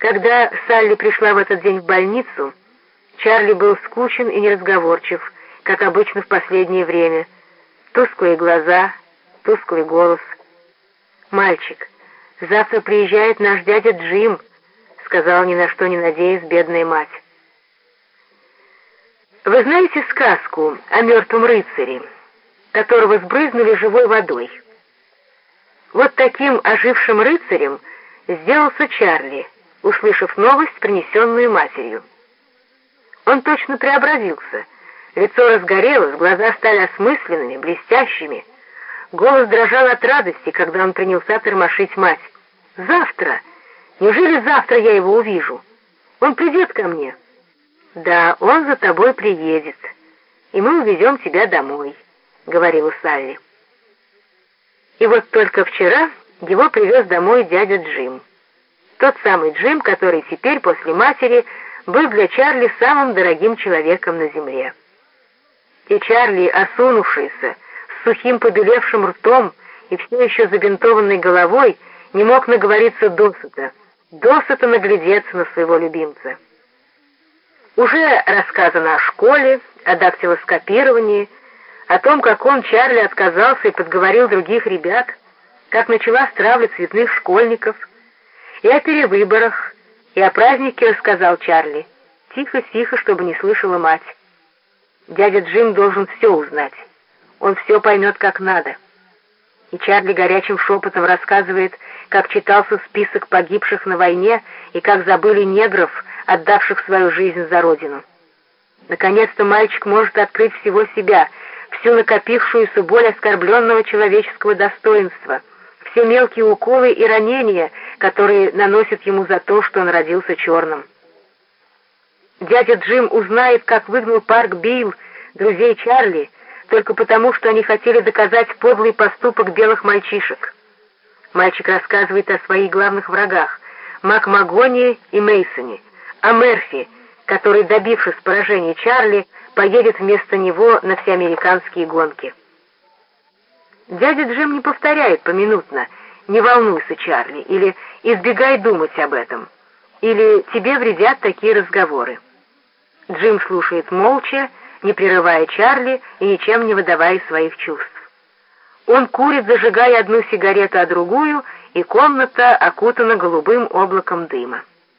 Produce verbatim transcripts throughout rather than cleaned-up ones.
Когда Салли пришла в этот день в больницу, Чарли был скучен и неразговорчив, как обычно в последнее время. Тусклые глаза, тусклый голос. «Мальчик, завтра приезжает наш дядя Джим», — сказала ни на что не надеясь бедная мать. Вы знаете сказку о мертвом рыцаре, которого сбрызнули живой водой? Вот таким ожившим рыцарем сделался Чарли, услышав новость, принесенную матерью. Он точно преобразился. Лицо разгорелось, глаза стали осмысленными, блестящими. Голос дрожал от радости, когда он принялся тормошить мать. «Завтра! Неужели завтра я его увижу? Он придет ко мне?» «Да, он за тобой приедет, и мы увезем тебя домой», — говорила Салли. И вот только вчера его привез домой дядя Джим. Тот самый Джим, который теперь, после матери, был для Чарли самым дорогим человеком на земле. И Чарли, осунувшийся, с сухим побелевшим ртом и все еще забинтованной головой, не мог наговориться досыта, досыта наглядеться на своего любимца. Уже рассказано о школе, о дактилоскопировании, о том, как он, Чарли, отказался и подговорил других ребят, как начала стравливать цветных школьников, и о перевыборах, и о празднике рассказал Чарли, тихо-тихо, чтобы не слышала мать. Дядя Джим должен все узнать, он все поймет как надо. И Чарли горячим шепотом рассказывает, как читался список погибших на войне и как забыли негров, отдавших свою жизнь за родину. Наконец-то мальчик может открыть всего себя, всю накопившуюся боль оскорбленного человеческого достоинства, все мелкие уколы и ранения, которые наносят ему за то, что он родился черным. Дядя Джим узнает, как выгнал Парк Билл друзей Чарли, только потому, что они хотели доказать подлый поступок белых мальчишек. Мальчик рассказывает о своих главных врагах — Макмагони и Мейсоне, о Мерфи, который, добившись поражения Чарли, поедет вместо него на всеамериканские гонки. Дядя Джим не повторяет поминутно «Не волнуйся, Чарли» или «Избегай думать об этом» или «Тебе вредят такие разговоры». Джим слушает молча, не прерывая Чарли и ничем не выдавая своих чувств. Он курит, зажигая одну сигарету, а другую, и комната окутана голубым облаком дыма.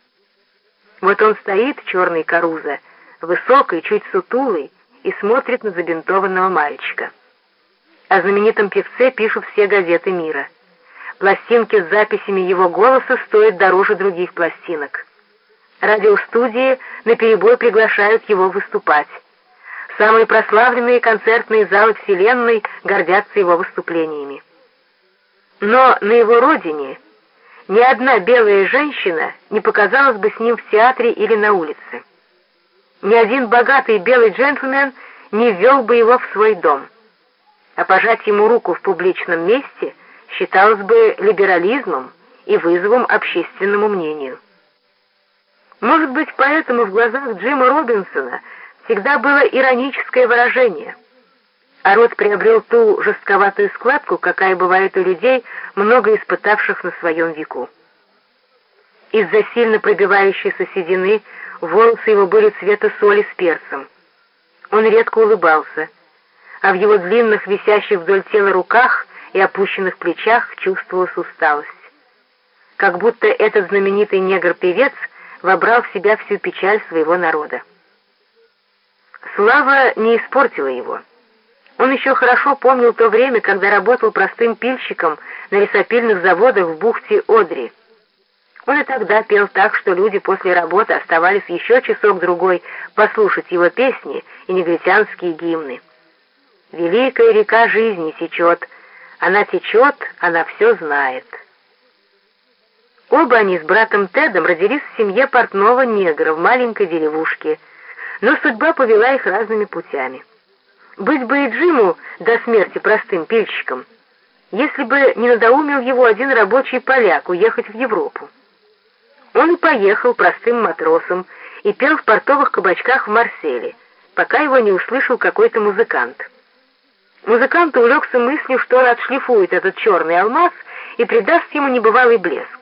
Вот он стоит, черный Карузо, высокий, чуть сутулый, и смотрит на забинтованного мальчика. О знаменитом певце пишут все газеты мира. Пластинки с записями его голоса стоят дороже других пластинок. Радиостудии наперебой приглашают его выступать. Самые прославленные концертные залы Вселенной гордятся его выступлениями. Но на его родине ни одна белая женщина не показалась бы с ним в театре или на улице. Ни один богатый белый джентльмен не ввел бы его в свой дом. А пожать ему руку в публичном месте считалось бы либерализмом и вызовом общественному мнению. Может быть, поэтому в глазах Джима Робинсона всегда было ироническое выражение, а рот приобрел ту жестковатую складку, какая бывает у людей, много испытавших на своем веку. Из-за сильно пробивающейся седины волосы его были цвета соли с перцем. Он редко улыбался, а в его длинных, висящих вдоль тела руках и опущенных плечах чувствовалась усталость. Как будто этот знаменитый негр-певец вобрал в себя всю печаль своего народа. Слава не испортила его. Он еще хорошо помнил то время, когда работал простым пильщиком на лесопильных заводах в бухте Одри. Он и тогда пел так, что люди после работы оставались еще часок-другой послушать его песни и негритянские гимны. «Великая река жизни течет, она течет, она все знает». Оба они с братом Тедом родились в семье портного негра в маленькой деревушке, но судьба повела их разными путями. Быть бы и Джиму до смерти простым пильщиком, если бы не надоумил его один рабочий поляк уехать в Европу. Он и поехал простым матросом и пел в портовых кабачках в Марселе, пока его не услышал какой-то музыкант. Музыкант увлекся мыслью, что он отшлифует этот черный алмаз и придаст ему небывалый блеск.